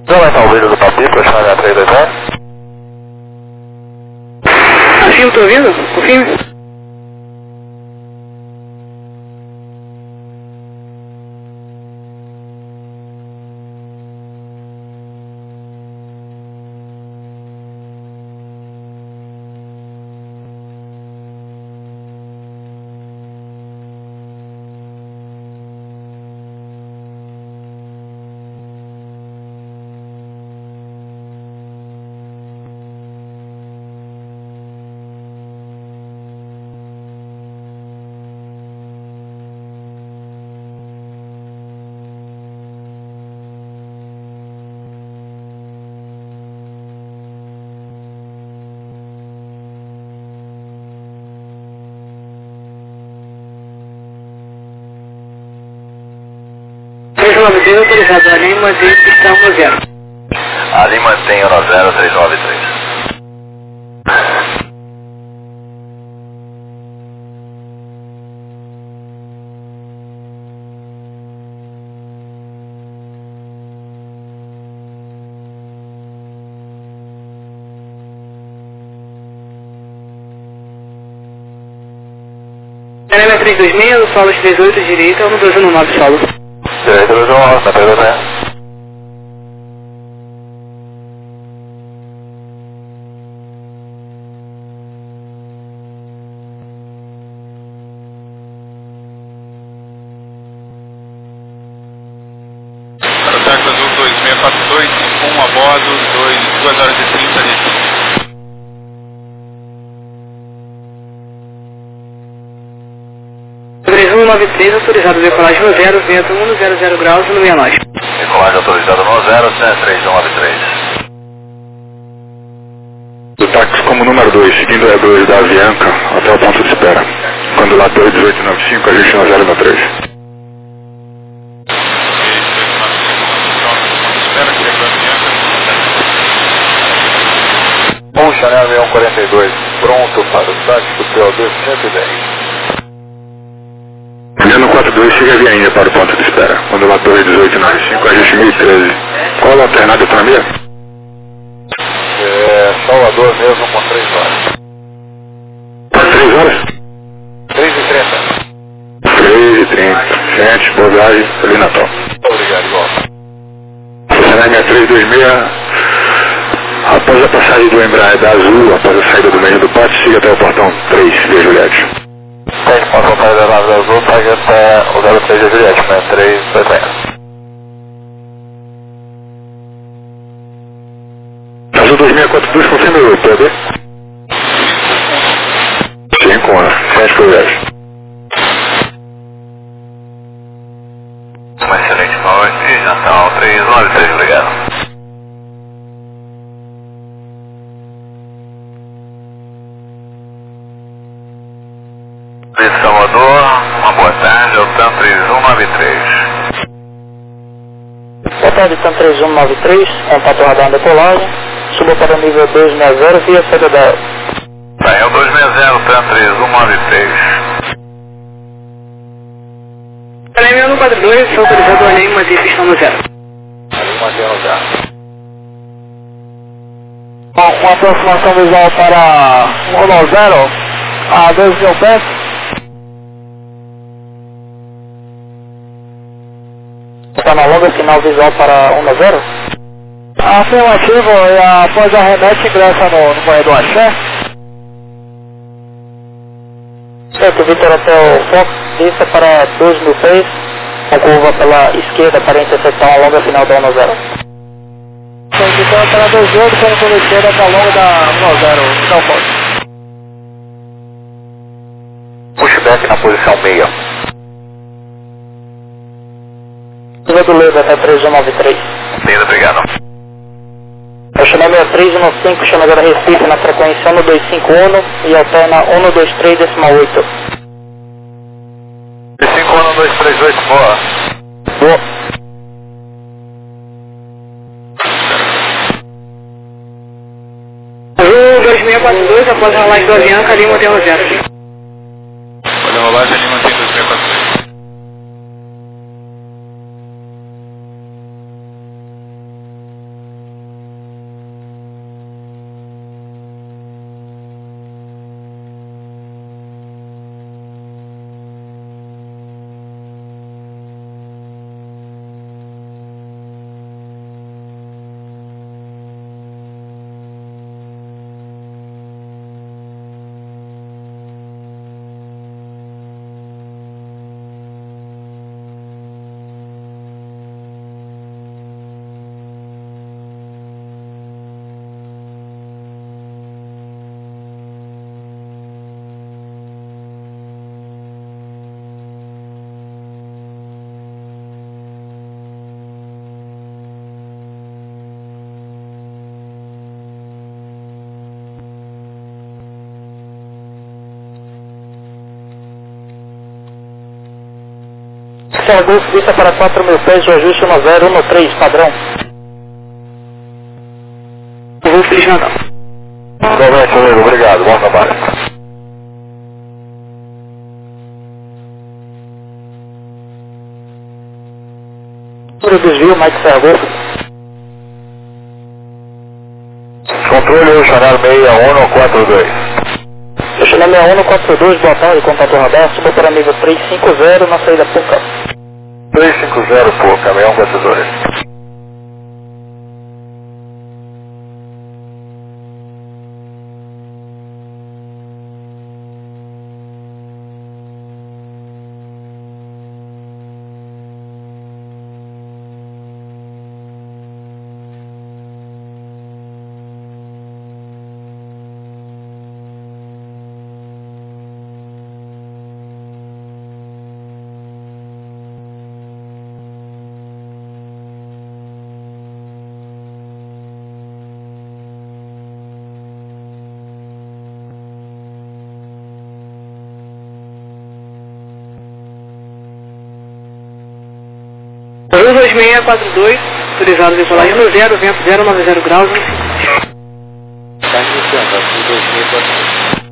Vamos aumentar o vídeo do Papi para chamar a 320? Assim, eu tô ouvindo? Confirme. Autorizado, a linha mantém pistão no 0. Ali mantém o 00393. Arena 326, solo 38 direita, 1219 solo. Direita do João, tá pegando, né? Aerotaxi Azul 2642, 1 a bordo, 2 horas e 30 de... Presumo 93, autorizado decolagem no 0, vento 100 graus no 69. Decolagem autorizada no 03193. O táxi como número 2, seguindo o E2 da Avianca até o ponto de espera. Quando lá 1895, a gente na 093. Chanel 6142, pronto para o táxi do PO2 110. Juliano 42, siga a via Índia para o ponto de espera. Quando lá torre 1895, a gente 1013. Qual a alternada para mim? Salvador mesmo com 3 horas. 3 horas? 3h30. 3h30. Gente, boa viagem, Feliz Natal. Obrigado, igual. Chanel 6326. Após a passagem do Embraer da Azul, após a saída do meio do pátio, siga até o portão 3 de Juliette. Tem que passar para a nave da Azul, pega até o 03 de Juliette, né? 320. Azul 2642, confirma o PB? 5 horas, 7 por viagem. Uma excelente noite, Natal 393, obrigado. Salvador, uma boa tarde, é o TAM 3193. Boa tarde, TAM 3193, contato radar decolagem, suba para o nível 260 via saída da... Tá, é o 260, TAM 3193. Arena 142, autorizado a linha mantém pistão no 0. Mantém no 0. Uma aproximação visual para 190, a 2.000 pés. Está na longa, sinal visual para 190. Afirmativo, e após a remete ingressa no corredor Axé. Certo, Vitor Hotel Fox, pista para 2.000 pés, com curva pela esquerda para interceptar a longa final da 190. Então, para 28, para a esquerda para a longa da 190, então Fox. Pushback na posição meia. Curva do Leda até 3193. Entendo, obrigado. Eu chamei 6315, chamadora Recife na frequência 1251 e alterna 123 decimal 8. 51238, boa. Boa. Azul 2642, após a rolagem do Avianca, Lima tem 0. Olha a rolagem ali, mantém 2642. Sierra Golf, vista para 4.000 pés, o ajuste 1013, padrão. Golf, Feliz Natal. Igualmente, amigo, obrigado, bom trabalho. Número de desvio, Mike Sierra Golf. Controle Chanel 6142. Chanel 6142, boa tarde, contato radar, suba para nível 350 na saída Puca. 350 por caminhão 42. Rio 2642, utilizado visual 10, vento 090 graus. Está iniciando, aqui 2400.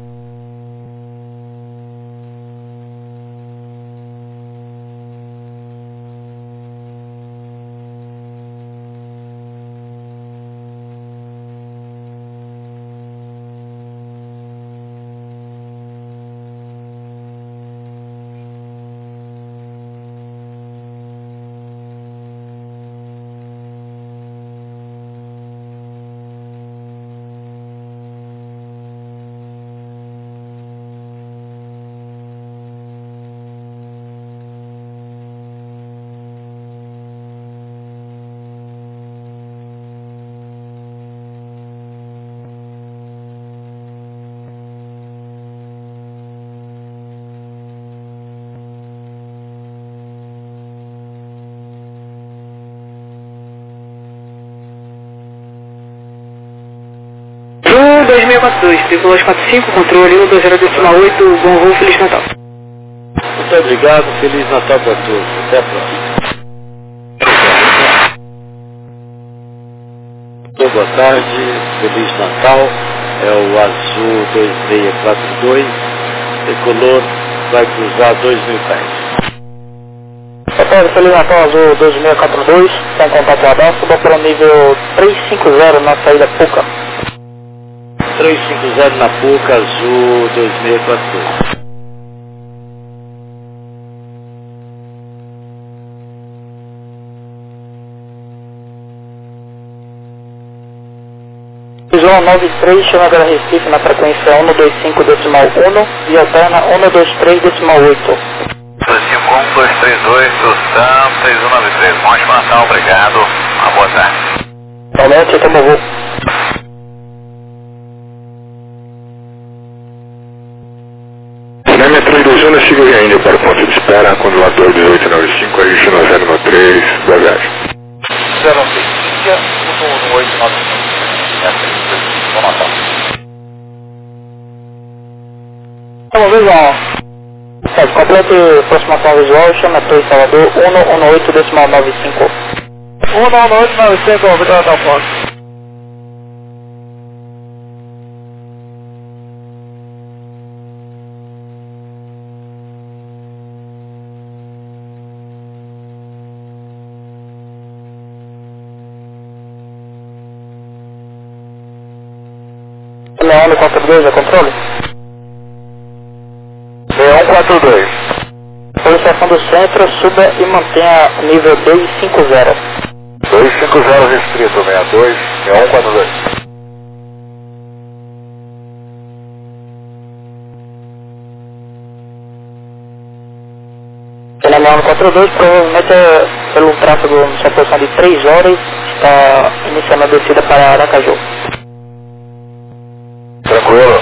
Rio 2642, tricolor 45, controle 120.8, bom voo, Feliz Natal. Muito obrigado, Feliz Natal para todos. Até a próxima. Boa tarde, Feliz Natal. É o Azul 2642, tricolor vai cruzar 2.000 pés. Boa tarde, Feliz Natal, Azul 2642, sem contato radar, suba para o nível 350 na saída Puca. 350 na Puca, Azul 2642. Visual 93, chama para Recife na frequência 125.1 e alterna 123.8. 251-238, Santa 193. Bom Natal, obrigado. Uma boa tarde. Igualmente, tamo voo. Na metro de zona, siga ainda para o ponto de espera, controlador 1895, ajuste 9013, boa viagem. 065, 1895. Bom Natal. Tamo visual. Complete aproximação visual, chama Torre Salvador 118.95. 118.95, obrigado, Natal Ponto. Leão 42, é controle? Leão 42. Solicitação do centro, suba e mantenha nível 250. 250 restrito, 62, Leão 42. Leão 42, provavelmente pelo tráfego em sua posição de 3 horas, está iniciando a descida para Aracaju. Tranquilo.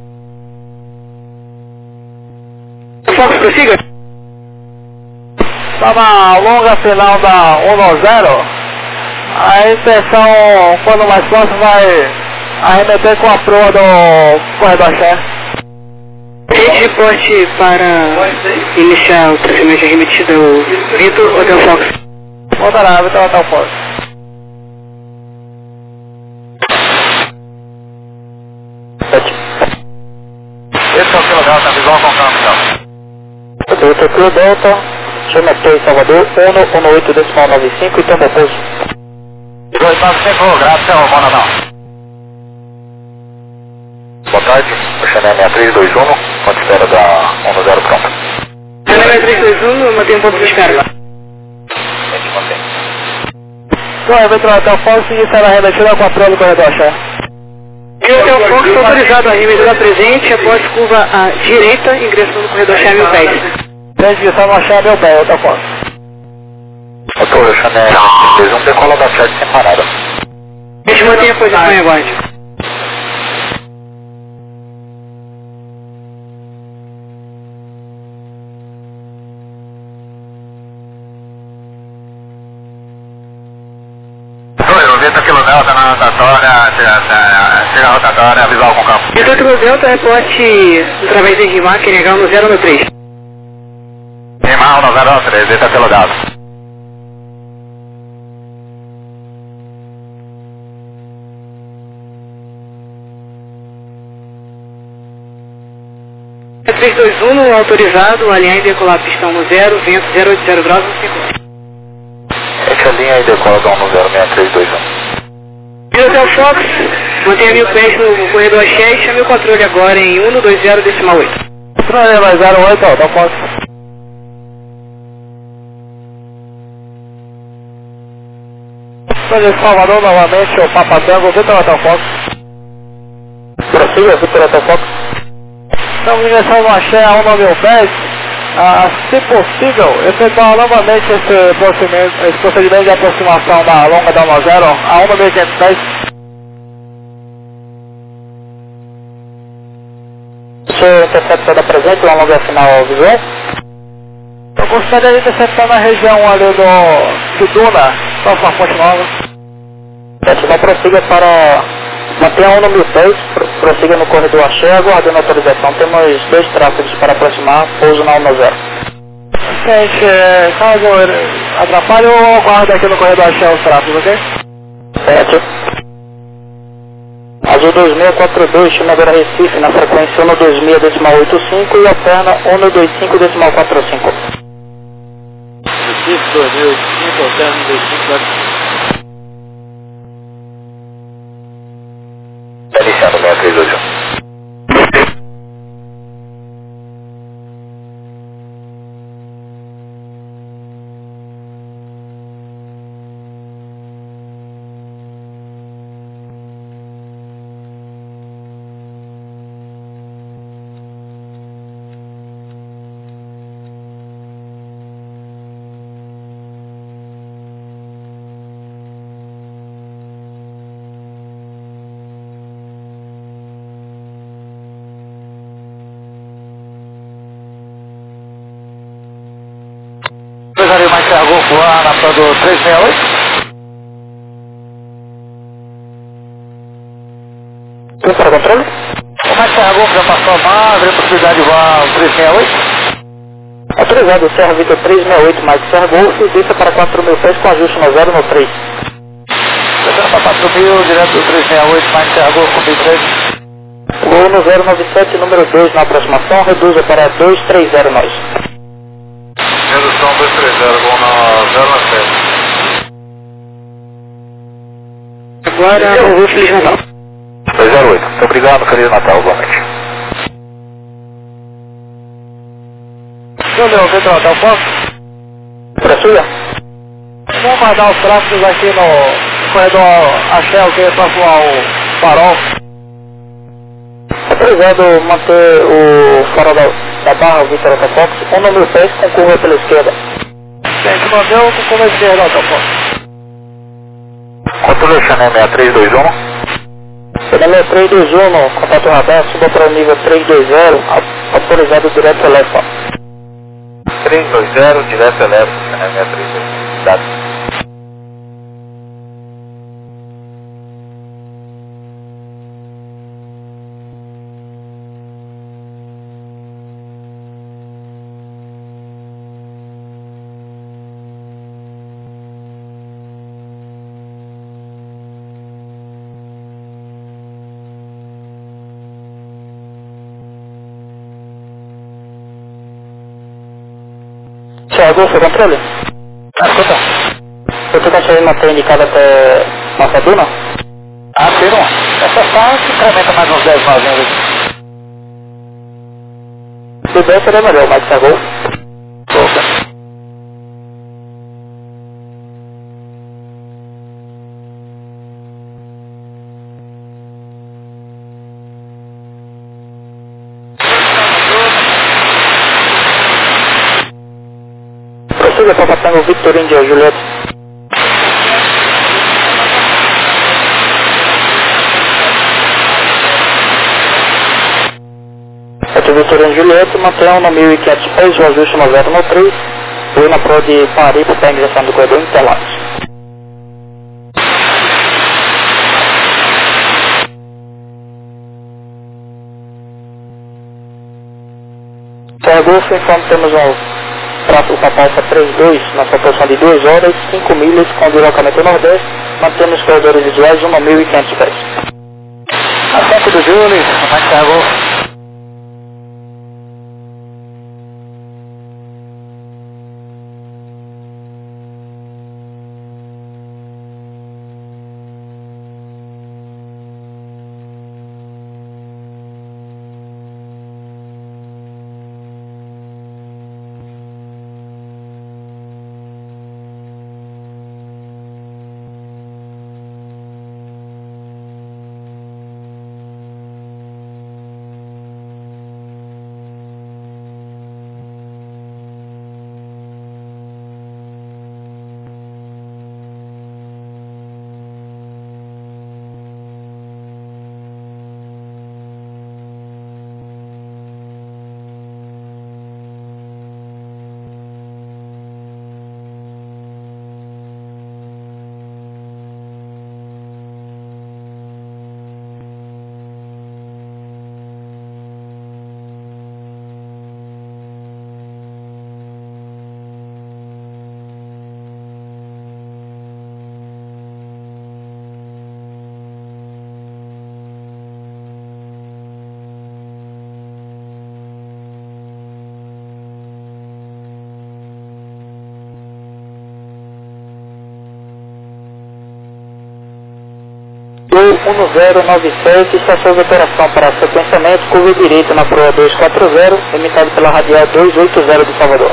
Fox, prossiga. Estava longa final da 1-0, a inspeção, quando mais próximo, vai arremeter com a proa do corredor chefe. reporte para iniciar o procedimento de arremetida ao Vitor Hotel Fox. Voltará, Vitor Hotel Fox. Esse é o Kilo Delta, visual com câmbio. Vitor Kilo Delta, chama Torre Salvador, 118,95 e toma pouso. 295, graças, Romana não. Boa tarde, o Chanel 6321, quanto espera da 10 pronto. Chanel 6321, mantém um ponto de espera. A gente mantém. Então, Vitor Hotel Fox e será remetida ao controle do corredor Axé. Hotel Fox autorizado a arremetida presente após curva à direita, ingressando no corredor Axé a 1000 pés. Transmissão no Axé a 1000 pés, Hotel Fox. Doutor, o Chanel 6321 decola da sede sem parada. A gente mantém a posição em aguarde. Vitor Kilo Delta na rotatória, chega a rotatória, visual com campo. Vitor Kilo Delta, reporte através de RIMAC, NH no 013. Rimar no 013, Vitor Kilo Delta. É 321, autorizado, alinhar e decolar pistão no 0, vento 080 graus no 5. Essa linha e decola da 106321. Hotel Fox, mantenha 1000 pés no corredor Axé e chame o controle agora em 120,8. Controle mais 08, Hotel Fox. Controle Salvador novamente, o Papa Tango, Vitor Hotel Fox. Prossiga, Vitor Hotel Fox. Estamos ingressando no Axé a 19000 pés. Se possível, efetuar novamente esse procedimento de aproximação da longa da 10 a 1.500 pés. O senhor intercepta da presente, uma longa final visual? Eu gostaria de interceptar na região ali do Duna, próxima Fonte Nova. Não prossiga para mantenha 1.000 pés, prossiga no corredor Axé, aguardando a autorização. Temos 2 tráfegos para aproximar, pouso na 10. Gente, caso atrapalhe, eu aguardo aqui no corredor Axé os tráfegos, ok? Certo. Azul 2642, chama agora Recife, na frequência 126,85 e alterna 125,45. Recife 2085, alterna 125,45. Iniciando 6321. Empresário mais cargou voar na prova do 368. Tudo para controle? O mais cargou já passou a madre, a possibilidade de voar o 368. Autorizado, Serra Vitor 368, Mike Serra Golf, desça para 4.000 pés com ajuste no 0 no 3. Descendo para 4.000, direto do 368, mais cargou com 23. Voo no 097, número 2 na aproximação, reduza para 230 nós. Redução 230, vou na 097. Agora, o Feliz Natal. 208. Muito obrigado, Feliz Natal, boa noite. Meu Vitor Hotel Fox. Prossiga. Vamos guardar os tráficos aqui no corredor Axé, que é próximo ao farol. Autorizado manter o farol da barra, o Vitor Hotel Fox, 1.000 pés com curva pela esquerda. Gente, manteu com curva esquerda, Hotel Fox. Controle Chanel 6321. Chanel 321, contato radar, suba para o nível 320, autorizado direto elétrico. 320, direto elétrico, Chanel 6321. Dado. Thiago, seu controle? Escuta. Você consegue manter indicado até nossa duna? Sim, não. Essa só incrementa mais uns 10 nozinhos aqui. Se der, seria melhor, mas Thiago. Opa. Prossiga para Tango Victor India, Julieta. Victor India, Julieta, mantenham no 1500 pés, o ajuste 90 no 3, e na prova de Paripe para a ingressão do corredor Interlagos. Golf, informo que temos um tráfego com a Alfa 32 na sua posição de 2 horas, 5 milhas, com deslocamento nordeste, mantendo os corredores visuais 1.500 pés. Ascento do Júlio, Mike Thiago. Gol 1097, estação de operação para sequenciamento, curva direita na proa 240, limitado pela radial 280 de Salvador.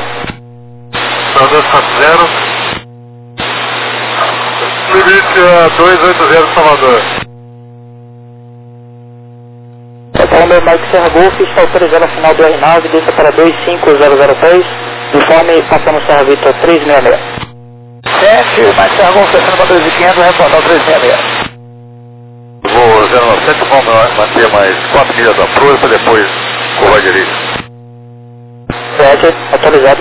240. Limite a 280 de Salvador. Falando Mike Serra Golf, está autorizado a final do R9, desça para 25000 pés, informe passando Serra Vitor 366. 7, Mike Serra Golf, descendo para 2500, respondão 366. Vou 097, vamos manter mais 4 milhas da proa para depois curva direita. 7, autorizado.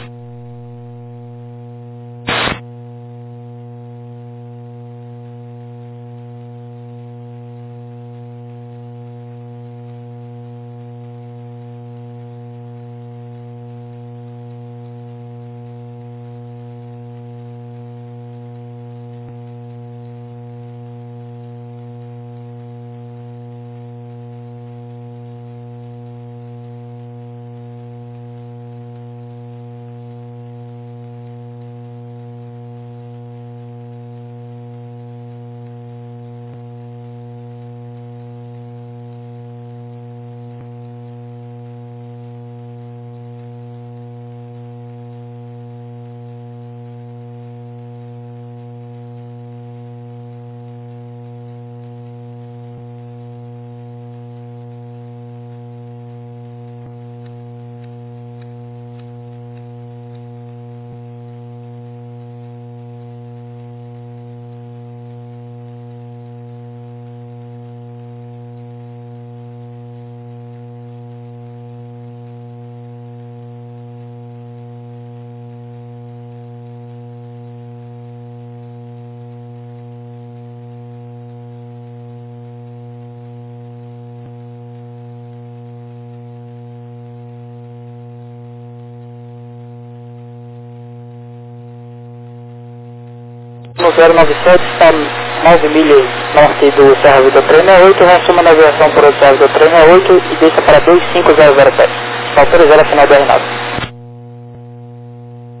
No 097 está 9 milhas norte do Serra Vitor 368, reassuma a navegação por outro Serra Vitor 368 e desça para 2500 pés. Está autorizado a final do R9.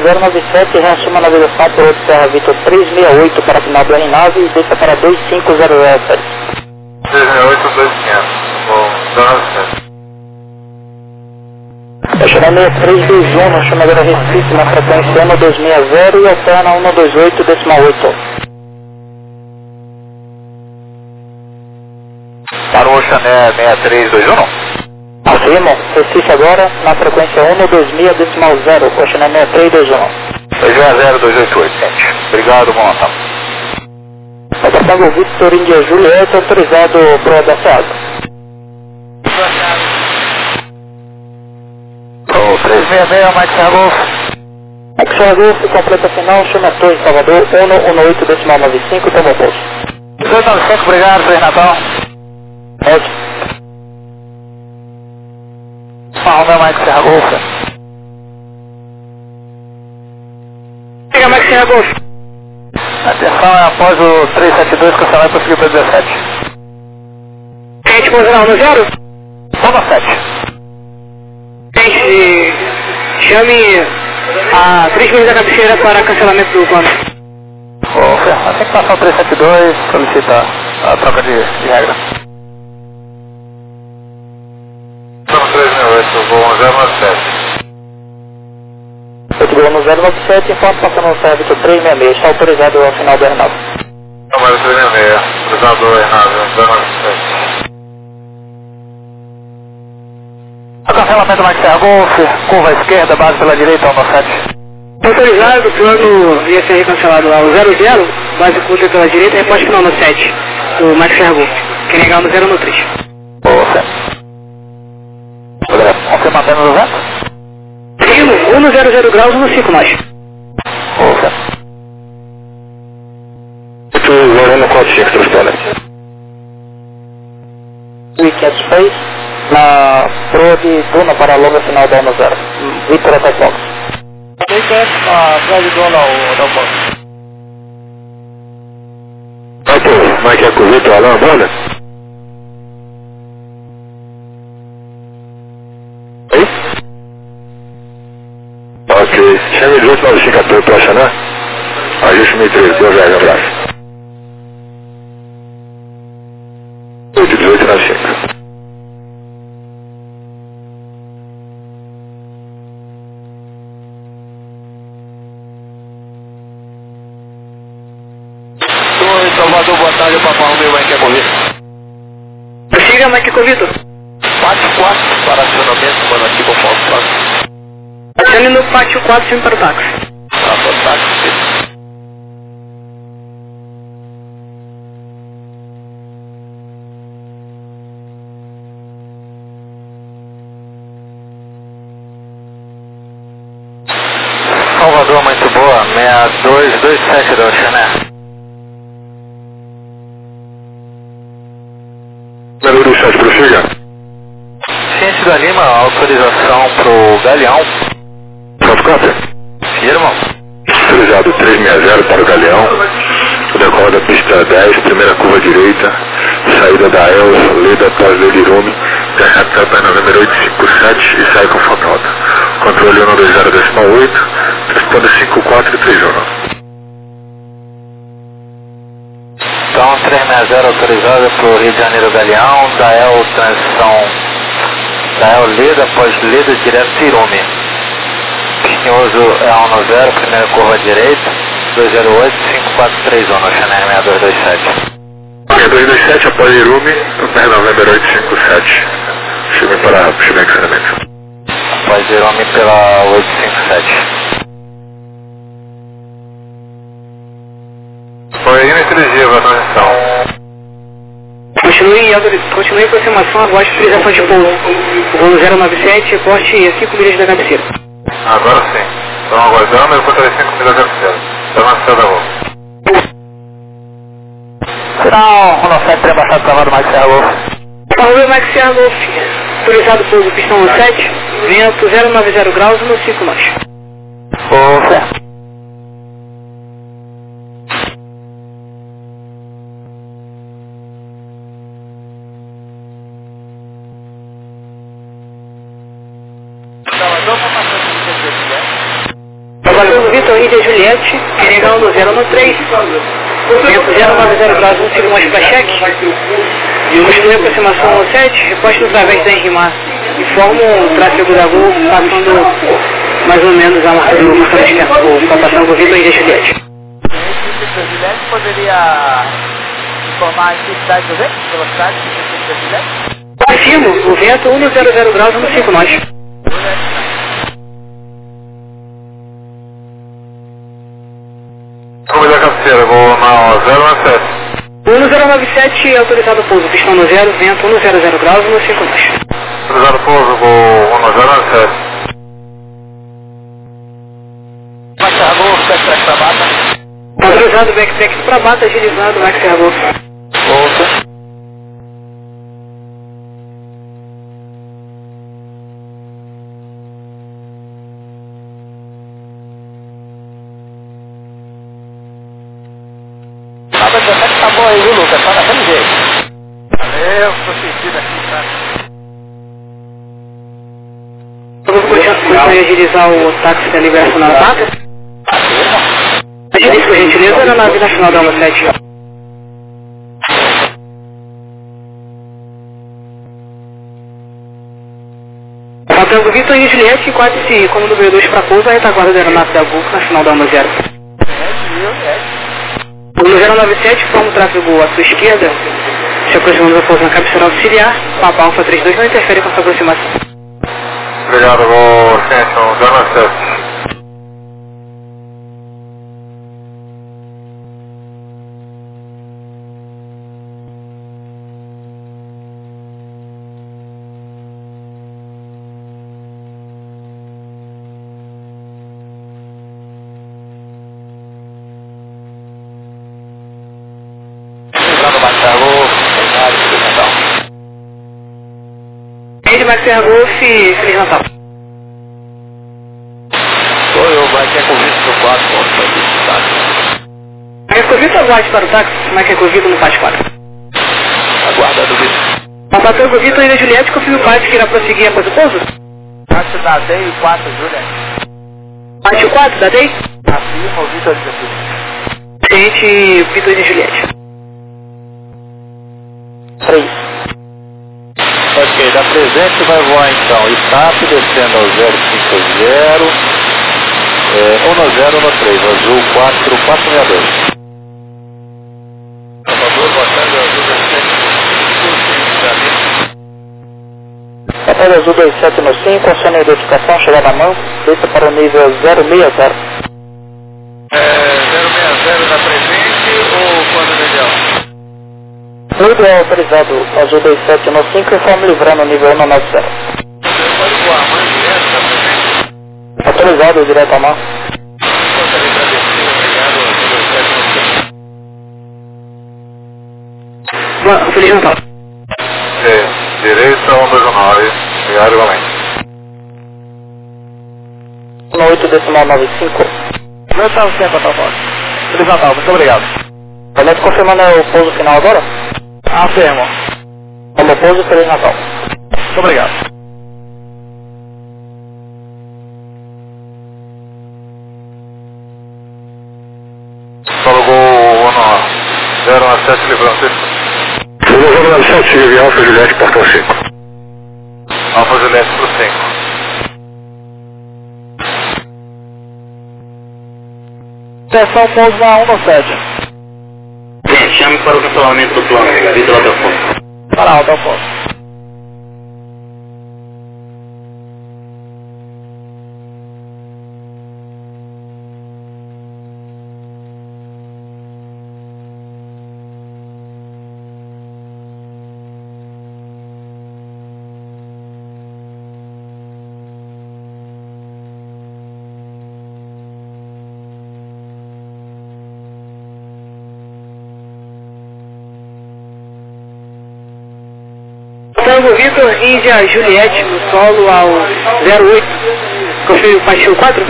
1097, reassuma a navegação por outro Serra Vitor 368 para a final do R9 e desça para 25007. 368, 2500. Bom, 900. Oceana 6321, no chamadora Recife, na frequência 1260 e alterna 128, decimal 8. Para o Oceané 6321? Afirmo, Recife agora, na frequência 126, decimal 0, Oceana 6321. 260-288, gente. Obrigado, Monta. Otapago Victor India Juliette, autorizado para o ADSA. O 366, Mike Serra Golf. Mike Serra Golf, completa final, chama Torre Salvador, 118, decimal 95, toma posto. 1895, obrigado, Feliz Natal. Ótimo. Fala, Mike Serra Golf. Pega Mike Serra Golf. Atenção, é após o 372, cancelar e prosseguir para 17. Gente, posição no 0? Toma 7. Gente, chame a 3 milhas da cabeceira para cancelamento do plano. Assim que passar o 372, solicita a troca de regra. Estamos 368, voo 097. Eu te dou no 097, enquanto passando no Serra Vitor 366, está autorizado ao final do R9. Número 366, cruzado R9, 097. O cancelamento Mike Serra Golf, curva à esquerda, base pela direita, 197. Autorizado, plano ia ser cancelado lá, o 00, base curta pela direita, reposte final no 7, do Mike Serra Golf. Quer negar no 0 no 3. Confirma apenas o vento? Seguimos, 1 no 00 graus, 1 no 5 nós. Estou Lorena 45, transpondendo. Weekend Space, na proa de Duna para a longa final da 10. Victor Attack Box. Weekend, na proa de Duna, o Box. Como é que é com o Vitor Alain, banda? Oi? Ok, chame 1895 para Oceaná. Ajuste 1013, boa viagem, abraço. 1895. Oi, Salvador, boa tarde, o Papai Romeu, Mike Ecovitor. Prossiga, Mike Ecovitor. 44 para acionamento, mano, aqui com o Fox. Acione no pátio 4, sempre para o táxi. Táxi. Salvador, muito boa, 6227 da Oceané. Número do 7, prossiga. Ciência da Lima, autorização pro Galeão. Fotocopa. Firma. Autorizado 360 para o Galeão. Decola da pista 10, primeira curva direita. Saída da ELS, Leda após Ledirume. Terra capa November 857 e sai com fotonauta. Controle 120 decimal 8. Responda 5431. Então, 360 autorizada para o Rio de Janeiro Galeão, da EL transição, da EL Leda, após Leda direto Irume. Pinhoso é 190, primeira curva direita, 208, 5431, no Chanel 6227. 6227 após Irume, Terra November 857. Chame para Chime Excelente. Após Irume pela 857. Foi ininteligível a transição. Continue a aproximação, aguarde utilização de pouso. Voo 097, reporte a 5 milhas da cabeceira. Agora sim. Estão aguardando, eu controlei 5 milhas da cabeceira. Estou na estrada da rua. Sinal 197, rebaixado cavalo Mike Serra Golf. Parrua Mike Serra Golf, autorizado pouso pistão 7, vento 090 graus, 1,5 nós. Certo. Trabalhando Vitor Índia Juliette, Kenegão do 013, vento 090 graus, 1 segundo mais para cheque, construir aproximação 7, reposto através da Enrimar, informa o tráfego da Gol, passando mais ou menos a marca do marcador esquerdo, com a passando do Vitor Índia Juliette. Vitor Juliette poderia informar a intensidade do vento, velocidade do Vitor Juliette? Confirmo, o vento 100 graus, 15 nós. Comida cabeceira, vou na 017. 1097, autorizado pouso, pistão no 0, vento 100 graus, 15 nós. Autorizado pouso, vou na 017. Max Serragol, backtrack para Bata. Autorizado backtrack para Bata, agilizando Max Serragol. Volta. Tá bom aí, viu, Lucas? Tá naquele jeito. Valeu, tô sentindo aqui, tá? Eu vou continuar a agilizar o táxi da liberação na Bata. Agilize por gentileza na nave nacional da 17. Faltando Vitor e Juliette, 4 como número 2 para pouso, a retaguarda da aeronave da Gol, nacional da 10. O 097 forma o tráfego à sua esquerda, se aproximando da pouso na cabeceira auxiliar, Papa Alfa 32 não interfere com a sua aproximação. Obrigado, vou extensão 097. Max Serragol, Feliz Natal. Sou eu, vai que é convite pro 4, tá? Max Convite aguarde para o táxi, Max Convite no Pátio 4. Aguardando o vídeo. Faltando o Vitor e Juliette, confirma o Pátio que irá prosseguir após o pouso? Pátio da DEI 4, Juliette. Pátio 4 da DEI? Afirma o Vitor de Juliette. Gente, Vitor e Juliette. 3. Ok, da presente vai voar então STAP descendo ao 050, 1013, azul 4462. Salvador, boa tarde, azul 27. Papel azul 27 no 5, aciona a identificação, chegada à mão, desça para o nível 060. 060 na presente ou quando legal? Nível é autorizado, azul 27 no 5, informe livrando nível 190. Você pode voar mais direto na presente? Autorizado, direto à mão. Gostaria de agradecer, obrigado, azul 27 no 5. Feliz Natal. Direita 129, obrigado igualmente. 18,95. Meu tá o tempo, tá bom. Feliz Natal, muito obrigado. Valente confirmando o pouso final agora? Afirmo. Como pouso, Feliz Natal. Muito obrigado. Solo Gol 017, livrando. Solo 097, Alfa Juliette, portão 5. Alfa Juliette pro 5. Atenção, pouso na 197. Chame para o cancelamento do plano, Vitor Altafonso. Para Altafonso. Tango Vitor, Índia Juliette no solo ao 08. Confirme o Pátio 4.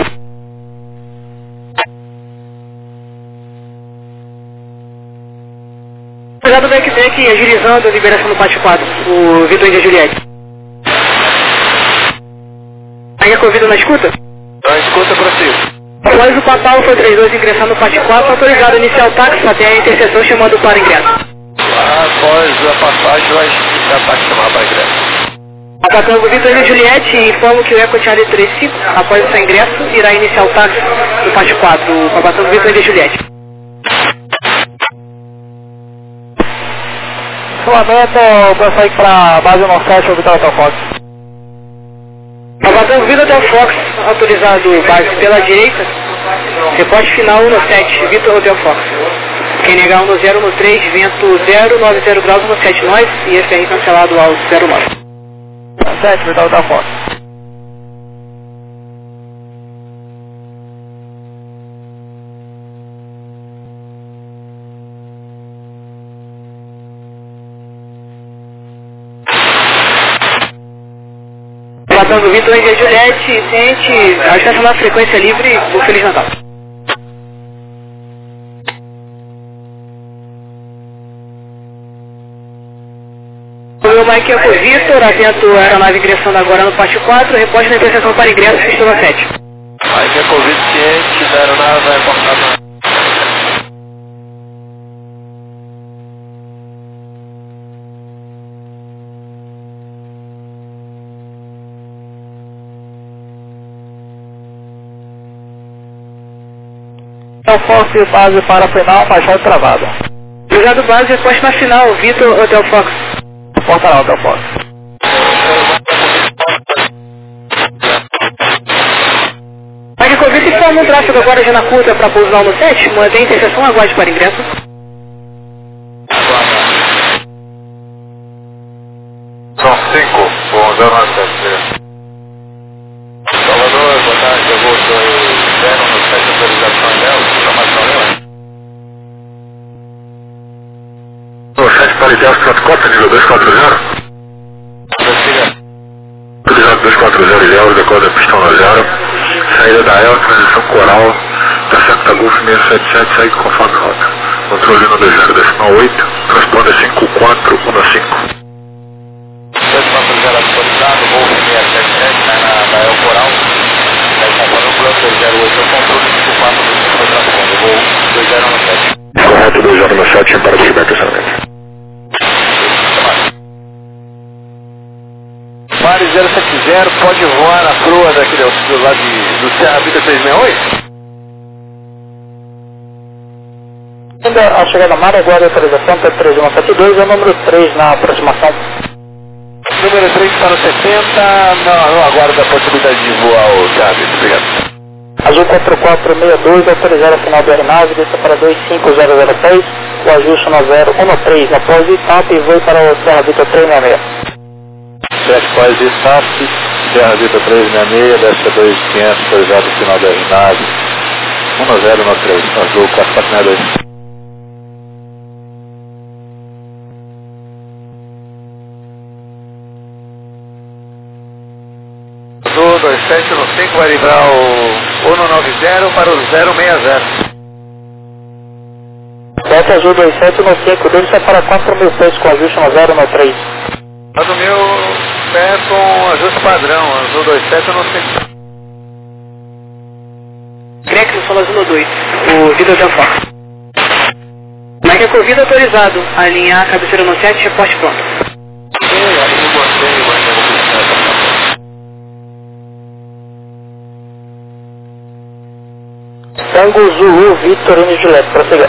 Apesar do backtrack agilizando a liberação do Pátio 4, o Vitor Índia Juliette. Ainda convida na escuta? Na escuta, prossigo. Após o Papa Alfa 32 ingressar no PAT 4, autorizado a iniciar o táxi até a interseção chamando para ingresso. Após a passagem, vai iniciar o táxi chamar para ingresso. Papa Tango Vitor e Juliette informo que o Eco Charlie 35, após o seu ingresso, irá iniciar o táxi no PAT 4, Papa Tango Vitor e Juliette. Lamento, para sair para a base 17, o Vitor Hotel Fox. Papa Tango Vitor Hotel Fox, autorizado base pela direita, reporte final 17, Vitor Hotel Fox. Quem negar 10 13, vento 090 graus 17 nós e FR cancelado ao 09. 7, Vitor Hotel Fox. Batando Vitor e Juliette, tente a estacionar a frequência livre do Feliz Natal. O Mike Eco Vitor, atento à aeronave ingressando agora no pátio 4, reporte na interseção para ingresso, pistona 7. Mike Eco Vitor, ciente da aeronave vai reportar. Hotel Fox, base para final, baixada travada. Obrigado, base, resposta na final, Vitor Hotel Fox. Porta lá, Hotel Fox. Mike Eco Vitor informa um tráfego agora já na curta para pousar no 7, mantém interseção, aguarde para ingresso. São 5, bom, 097. Salvador, boa tarde, eu vou zero no 7, autorização dela, informação dela. No 7 para Ideal, Cota, nível 240. Autorizado 240, Ideal, decoda pistão 0. Saída da EL, transição coral, da Santa Golf 677, segue conforme rota. Controle 120, decimal 8, transponda 5415. 240 autorizado, Golf 677, sai na EL coral. Aí conforme o plano 208, eu controle 5415 foi transpondo, voo 2097. Correto, 2097, para o feedback estacionamento. Mari 070, pode voar na proa daquele do lado do Serra Vita 368? Ainda a chegada Mari, aguarda a autorização para 3172, é o número 3 na aproximação. Número 3 para o 70, não aguarda a possibilidade de voar o Serra Vita, obrigado. Azul 4462, autorizado a final do aeronave, desça para 25006, o ajuste 1013 na pós etapa e voe para o Serra Vita 366. 7 pós etapa, Serra Vita 366, desce a 2500, autorizado a final da aeronave, 1093, Azul 4462. Azul 2715 vai livrar o 190 para o 060. 7 Azul 2715, desça para 4.000 pés com ajuste 1013. A do meu pé com ajuste padrão, Azul 2715. Greco, no solo Azul 2, o Vitor Hotel Fox. Mike Eco Vitor autorizado, alinhar a cabeceira no 7, reporte pronto. Tango Zulu, Vitor e Juliette, prossiga.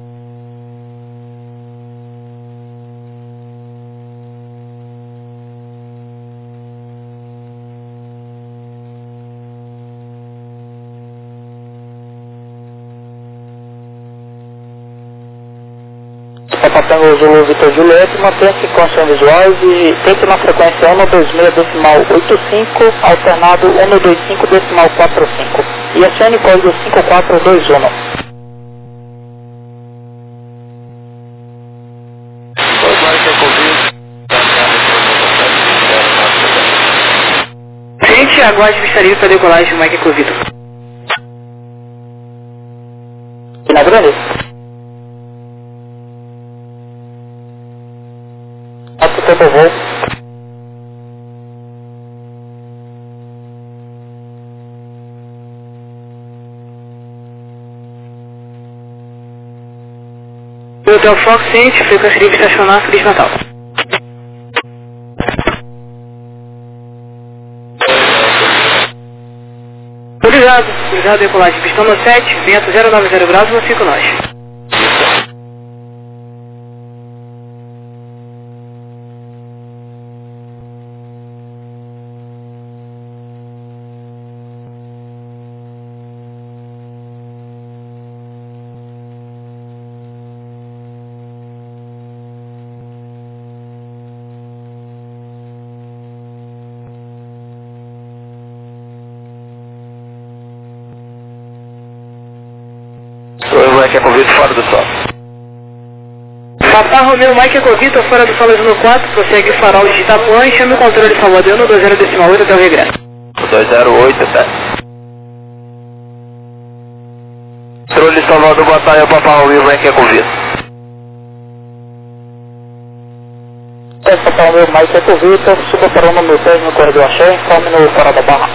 Tango Zulu, Vitor Juliette, mantenha-se com som visuais e tente na frequência 126 decimal 85, alternado 125 decimal 45 e acione código 5421. Gente, aguarde vista livre para decolagem do Mike Eco Vitor. E na grande? Ato tempo voo. Hotel Fox, ciente, frequência livre estacionar, Feliz Natal. Autorizado, decolagem, pistão no 7, vento 090 graus, não fico nós. Mike Eco Vitor fora do solo. Papá Romeu Mike Eco Vitor fora do solo no 4, prossegue farol de Itapuã e chame o controle de Salvador no 20.8 até o regresso. 208, tá? Controle de Salvador, boa tarde, Papá Romeu Mike Eco Vitor. Papá Romeu Mike Eco Vitor, suba para o número 10 no corredor Axé, informe no fora da barra.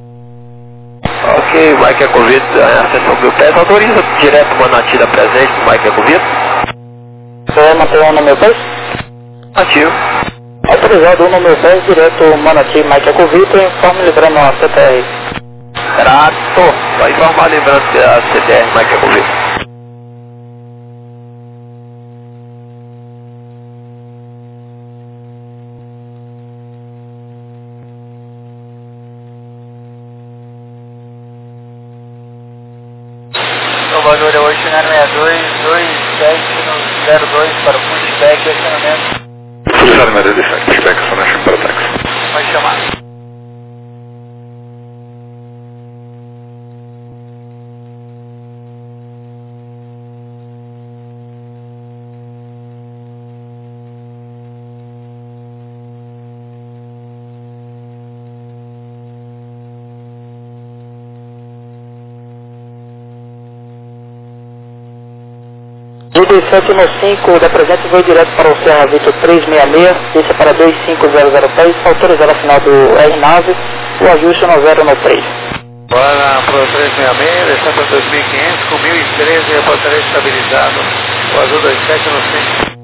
Ok, Mike Eco Vitor, a seção do pés, autoriza direto Manati da presente do Mike Eco Vitor. Você mantém o número 10? Ativo. Autorizado o número 10, direto Manati Mike Eco Vitor, informe livrando a CTR. Grato, vai informar lembrando que a CTR Mike Eco Vitor. Salvador é 8962-210-02 para o pushback e acionamento. Autorizado na descente, pushback, acionamento para o táxi. Pode chamar. GD7 no 5, da presente voo direto para o Serra Vitor 366, desça para 25000 pés, autorizado a final do R-Nave, o ajuste no 0 no 3. Bora pro 366, descendo para 2500, com 1013, reportaria estabilizado, o azul 27 no 5.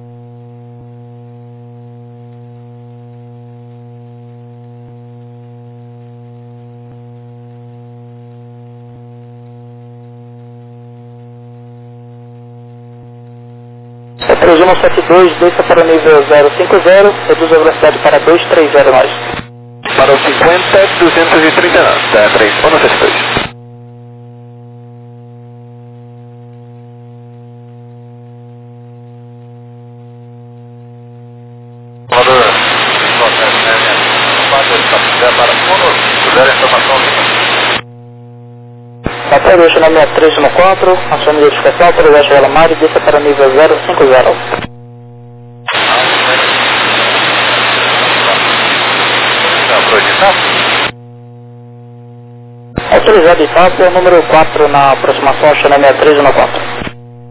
É 3172, desça para o nível 050, reduz a velocidade para 230 nós. Para o 50, 230 não, tá 3, 192. Salvador, para fundo, zero informação viva. Papel do estacionamento 314, acione de edificação, autorizado a Lamar e desça para o nível 050. Autorizado Itália, número 4 na aproximação, estacionamento 314.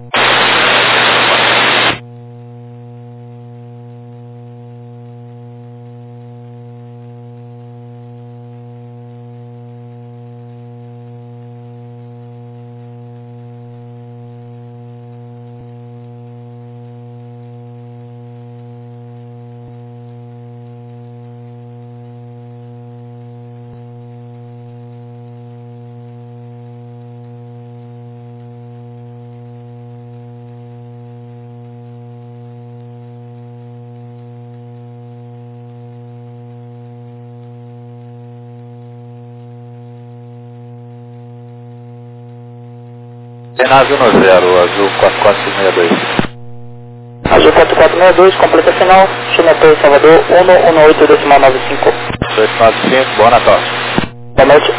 Ginásio no 0, azul 4462. Azul 4462, completa final, Chinetou Salvador 118.95. 295, boa Natal. Boa noite.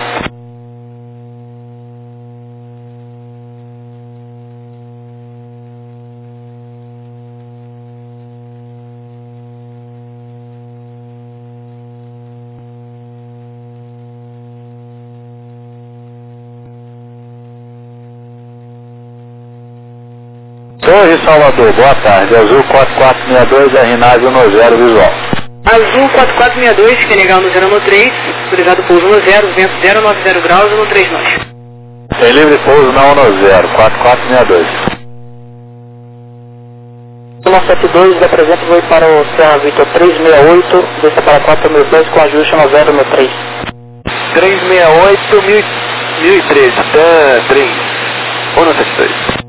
Torre Salvador, boa tarde. Azul 4462, R-Nave no 0 visual. Azul 4462, que é legal no 0 no 3, autorizado pouso no 0, vento 090 graus no 3 nós. Tem livre pouso não no 0, 4462. 172, da presente vou para o Serra Vitor 368, desça para 4.000 pés com ajuste no 063. 368, 1013, TAM 3, 172.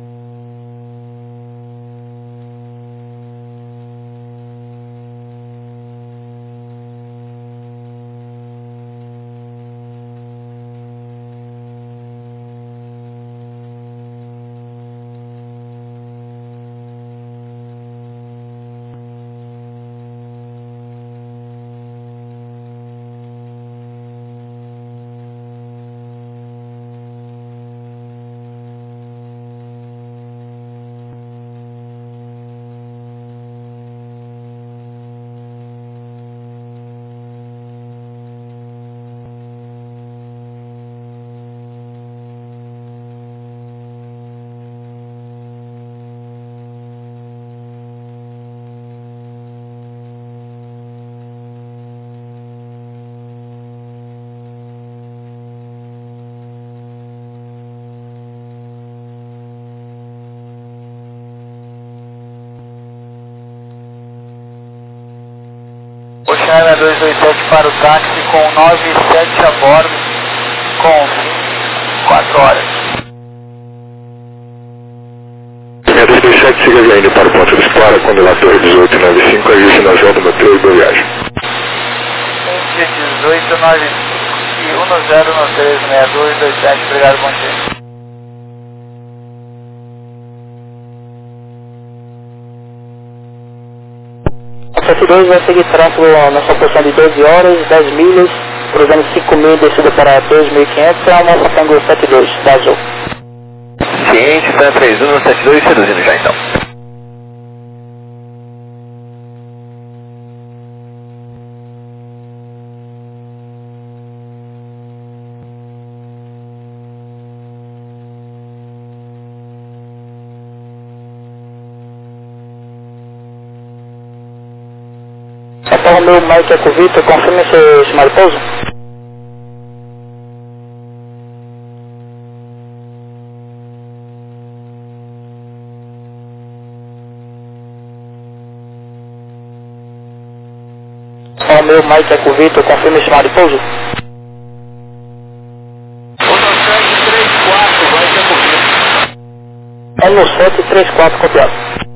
Oceana 227 para o táxi com 97 a bordo, com 4 horas. 227, siga vindo para o ponto de disparo, condenar Torre 1895, ajuste na J no 3, boa viagem. 1895 e 10 no 36227, obrigado, bom dia. A 72 vai seguir tráfego na sua posição de 12 horas, 10 milhas, cruzando 5.000, descida para 2.500, é uma Tango 72, da Azul. Ciente, TAM 3172, reduzindo já então. Então o meu Mike Eco Vitor, confirme seu chamado pouso. Então o meu Mike Eco Vitor, confirme chamado de pouso. 1734, vai ser comigo. 1734, copiado.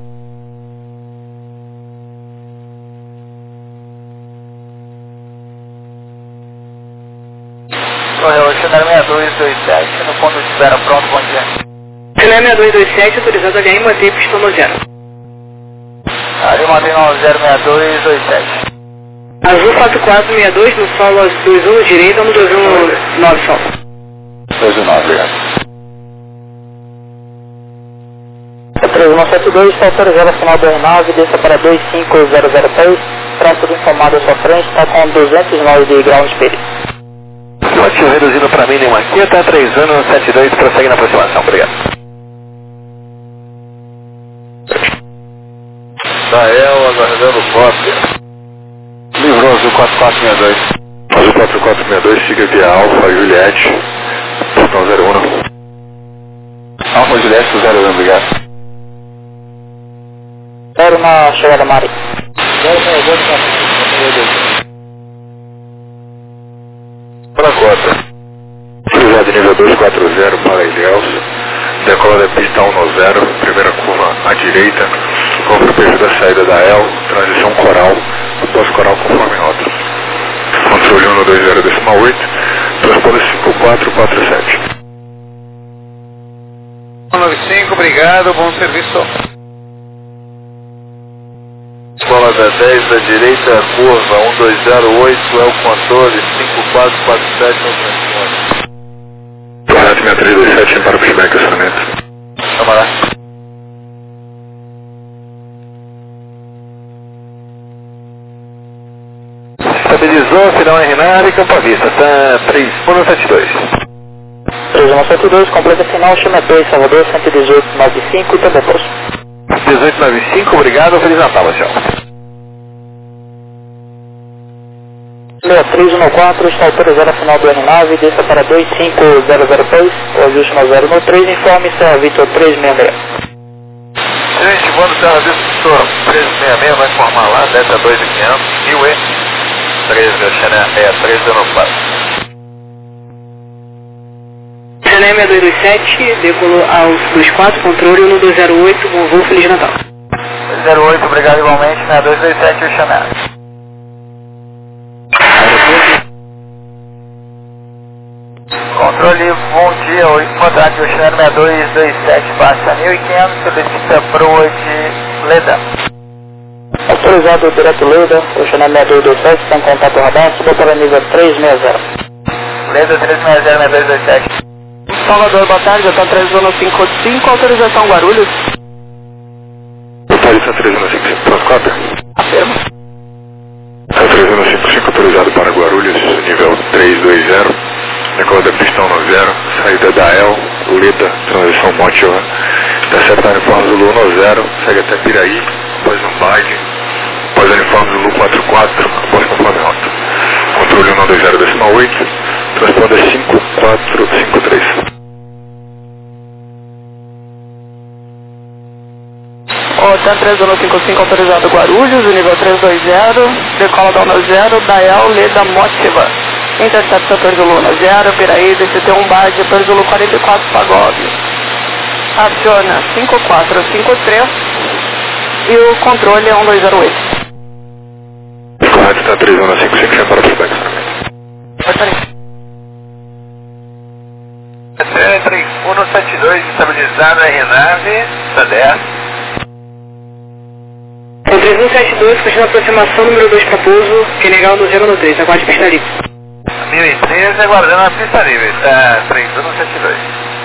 Correu, Oceana 6227, no ponto de espera pronto, bom dia. Oceana 6227, autorizado a ganhar e manter pistão no zero. Ali mantém no 06227. Azul 4462, no solo 21 no direito, no 219 solo. 219, obrigado. A 3172 está autorizada a final da aeronave, desça para 25000 pés, tráfego informado à sua frente, está com 209 de grau no espelho. Ótimo, reduzindo para mínimo aqui, até 3172, prossegue na aproximação, obrigado. Dael, aguardando cópia. Livrou Azul 4462. Azul 4462, siga via Alfa Juliette, pistão 01. Alfa Juliette 01, obrigado. 0 na chegada Mari. 062, para a cota. Cruzado nível 240 para Ilhéus, decola da pista 190, primeira curva à direita, compra o perfil da saída da EL, transição coral, após coral conforme nota. Controle 120,8, transponder 5447. 195, obrigado, bom serviço. Bola da 10 da direita, curva 1208, é o controle 5447 no transponder. Tornado 6327, para o feedback acionamento. Vamos lá. Estabilizou, final RNAV, campo à vista, TAM 3172. 3172, completa final, chama 2, Salvador, 11895 e também posto. 1895, obrigado, Feliz Natal, tchau. 6314, está autorizada a final do aeronave, desça para 2500 pés, o ajuste no 0 no 3, informe-se a Vitor 366. Gente, voando serviço 1366, vai formar lá, Delta 2500, 1000 meu Channel 6304. Channel 6227, decolou aos 24, controle 1208, bom voo, Feliz Natal. 08, obrigado igualmente, 6227, o Channel. Controle, bom dia, 8, boa tarde, o Channel 6227, baixa 1500, solicita proa de Leda. Autorizado direto Leda, o Channel 6227, está em contato radar, suba para nível 360. Leda 360, 6227. Salvador, boa tarde, está 3055, autorização Guarulhos. Boa tarde, está 3055, Transcópia. Afirma. Está 3055, autorizado para Guarulhos, nível 320, decola da pistão no 0, saída da El, Leda, transição Motiva, interceptar uniforme Zulu no 0, segue até Piraí, após um baile, após uniforme Zulu 44, após conforme rota. Controle 120,8, transponder 5453. OTAN 3055 autorizado Guarulhos, nível 320, decola da 10, Dael, Leda, Motiva. Intercept setor Zulu 0, Piraí, DCT1 bar, setor Zulu 44, Pagode. Aciona 5453 e o controle é 1208. Correto, está 3055, sem para o feedback. Entre 172, estabilizado RNAV, está 10. Com 3172, continua a aproximação, número 2 para pouso, Senegal no 013, aguarde pista livre. 1013, aguardando a pista livre, está 3172.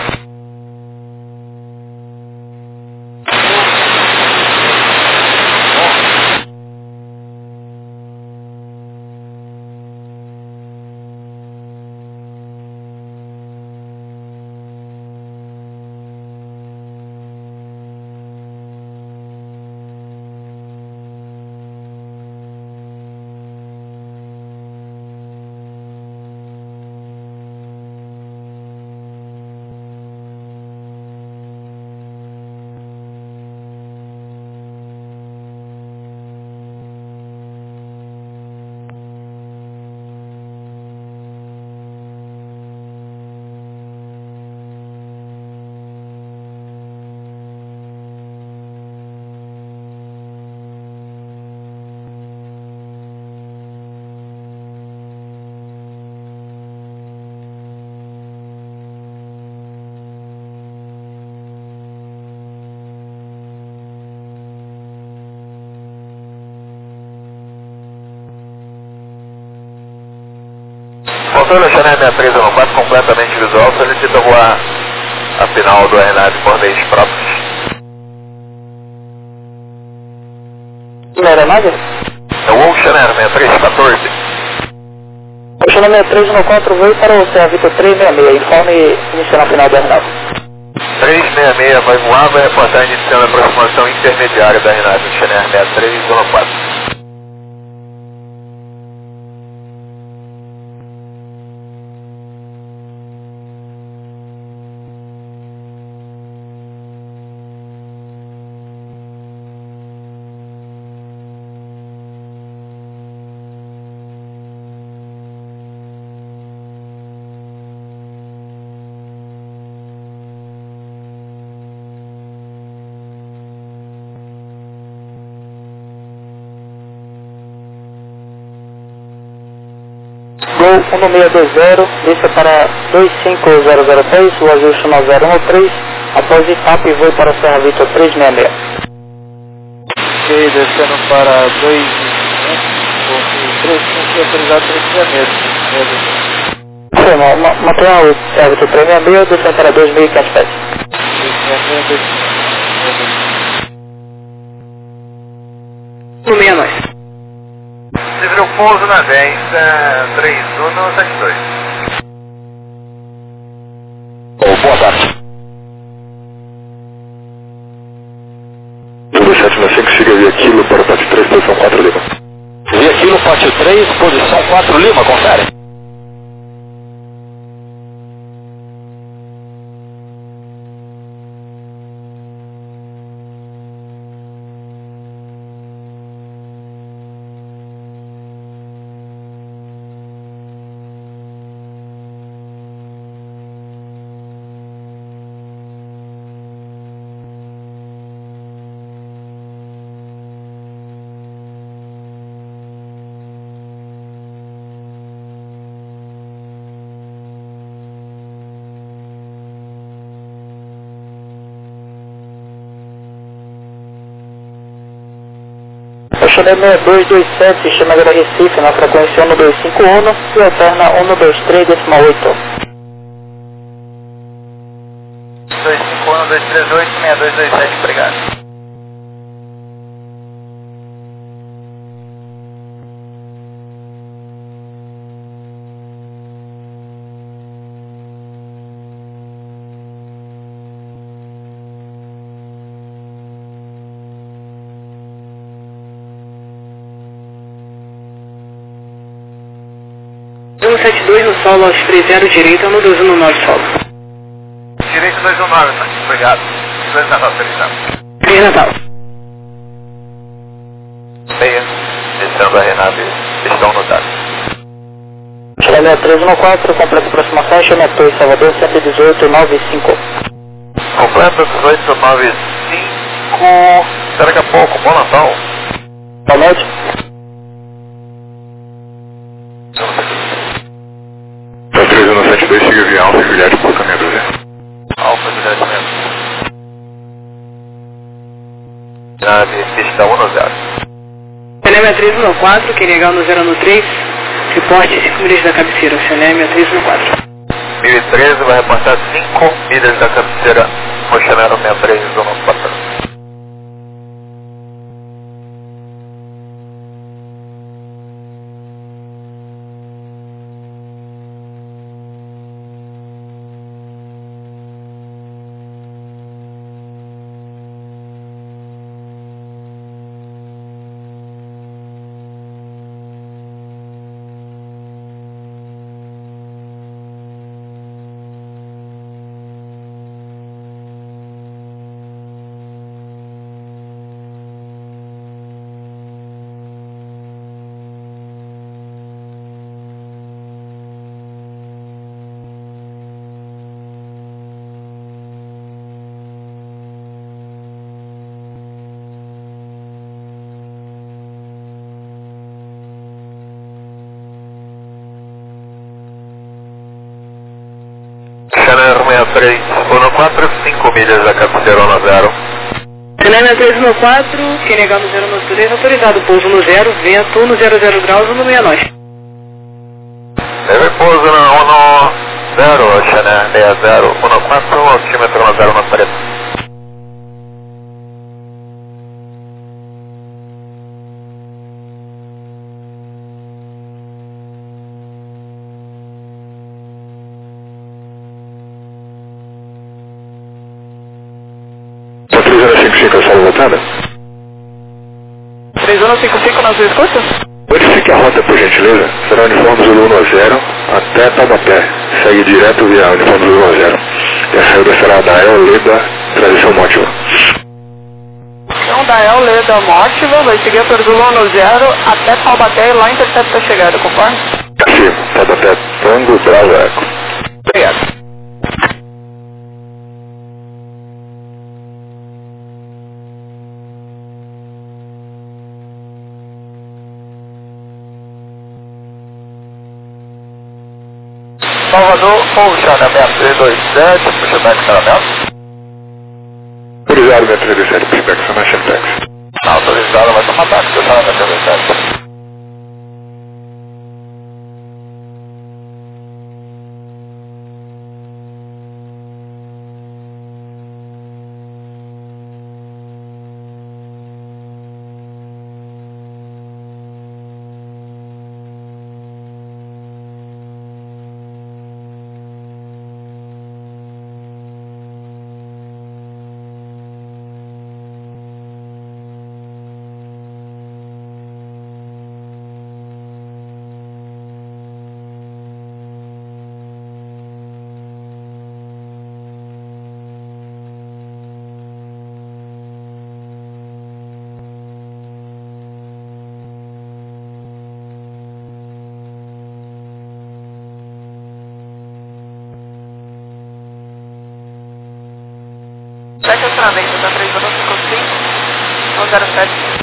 Controle Channel 6314, completamente visual, solicita voar a final do RNAV por meios próprios. Não era nada? É o Channel 6314. O Channel 6314 veio para o Serra Vitor 366, informe inicial final do RNAV. 366 vai voar, vai reportar iniciando a aproximação intermediária da RNAV do Channel 6314. Gol 1620, desça para 25003, o ajuste 9013, após etapa e voo para Serra Vitor 366. Ok, descendo para 2.3, autorizado 366. Sim, mantenha o Serra Vitor 366, descendo para 2.500 pés. 169. Livre o pouso na 10, 3172. Boa tarde. 1765, siga via Kilo para Pátio 3, posição 4 Lima. Via Kilo, Pátio 3, posição 4 Lima, confere. Chanel 6227, chama agora Recife na frequência 1251 e alterna 123,8. 251, 238, 6227, obrigado. No 72 no solo, aos 30 direita, no 219 solo. Direito 219, tá? Obrigado. 219, obrigado. 3 Natal. Meia, descendo a Renave, estão no dado. Chanel 314, completa aproximação, Chanel 2, Salvador 118,95. Completa 1895. Até daqui a pouco, bom Natal. Boa noite. Tá 3172, siga via Alfa, Juliette, por caminho 12. Alfa diretamente. Nave, pista 10. Chanel 314, quem negar no 0 no 3, reporte 5 milhas da cabeceira. Chanel 314. 1013 vai reportar 5 milhas da cabeceira no Chanel 6314. Chanel 63, 14, 5 milhas da cabeceira 10. Chanel 314, quem negar no 0 no 3, autorizado. Pouso no 0, vento no 00 graus, no 69. Deve pouso no 10, Chanel 60, 14, altímetro no 0 no 3. Tá 3055, a sala lotada? 3155 na sua escuta? Verifique a rota, por gentileza. Será uniforme Zulu 10 até Taubaté. Segue direto via uniforme Zulu 10. E a saída será da El Leda, transição móvel. Então, da El Leda Mótiva, vai seguir por Zulu 0 até Taubaté e lá intercepta a chegada, conforme? Sim, Taubaté, Tango, Bravo, Eco. Obrigado. Salvador, ou Chanel 6327, puxa de carregamento. Autorizado, 637, prospecção na Chemtex. Autorizado, vai tomar táxi, Chanel 6327. Cheque estacionamento da 3155 no 07.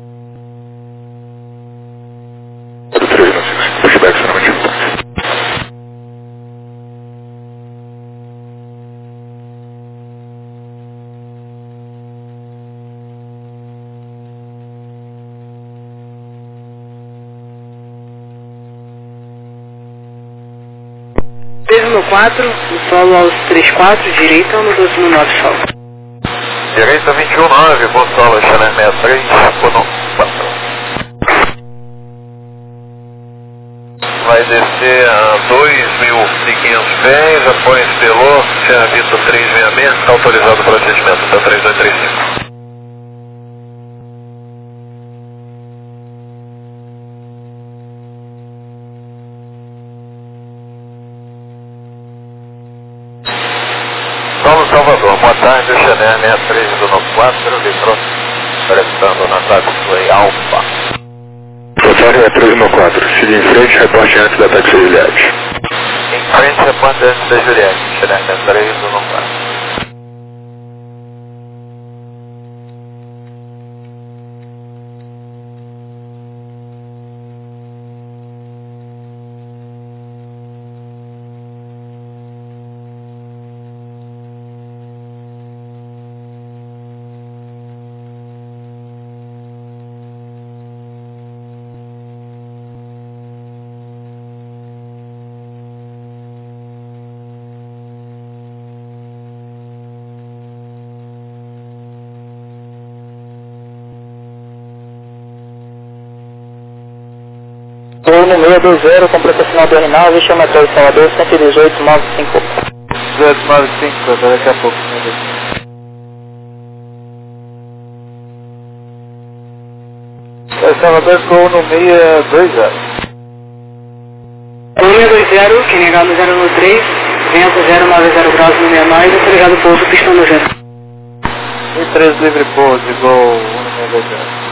395, pushback estacionamento Chemtex. no 4, no solo aos 34, direita ou no 12 no 9 solo? Direita 21,9, vou solo, Channel 63, Cono 4. Vai descer a 2.500 pés, apoio Estelô, Serra Vista 366, está autorizado para atendimento, até 3235. Salvador, boa tarde, Chanel 63 do 94, Vitrô, prestando na Taxway Alfa. Boa tarde, 394, siga em frente, reporte antes da Taxway Juliette. Em frente, reporte antes da Juliette, Chanel 63 do 94. Voo no 620, completa sinal do R9, chama até Salvador, 11895. 1895, até daqui a pouco. Salvador, voo no 620. O 620, que negar no 013, vento 090 graus no 69, autorizado pouso, pistão no 0. E 3 livre pouso, voo 620.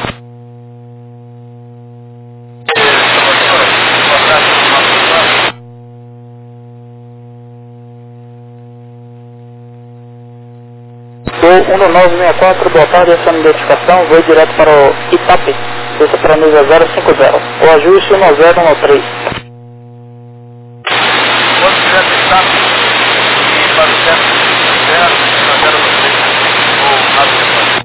Voo 1964, boa tarde, essa é a identificação, vou direto para o Itape, desça para a mesa 050, o ajuste 1013. Quando tiver Itape, e para o centro 0,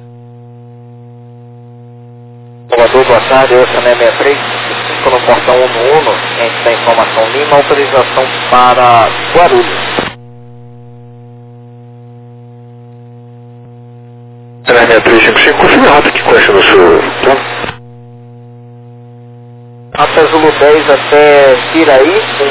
Salvador, boa tarde, essa é a 63, fico no portão 1 entre a informação Lima, autorização para Guarulhos. Channel 6355, confirma a rota que conhece no seu plano. Rota Zulu 10 até Piraí,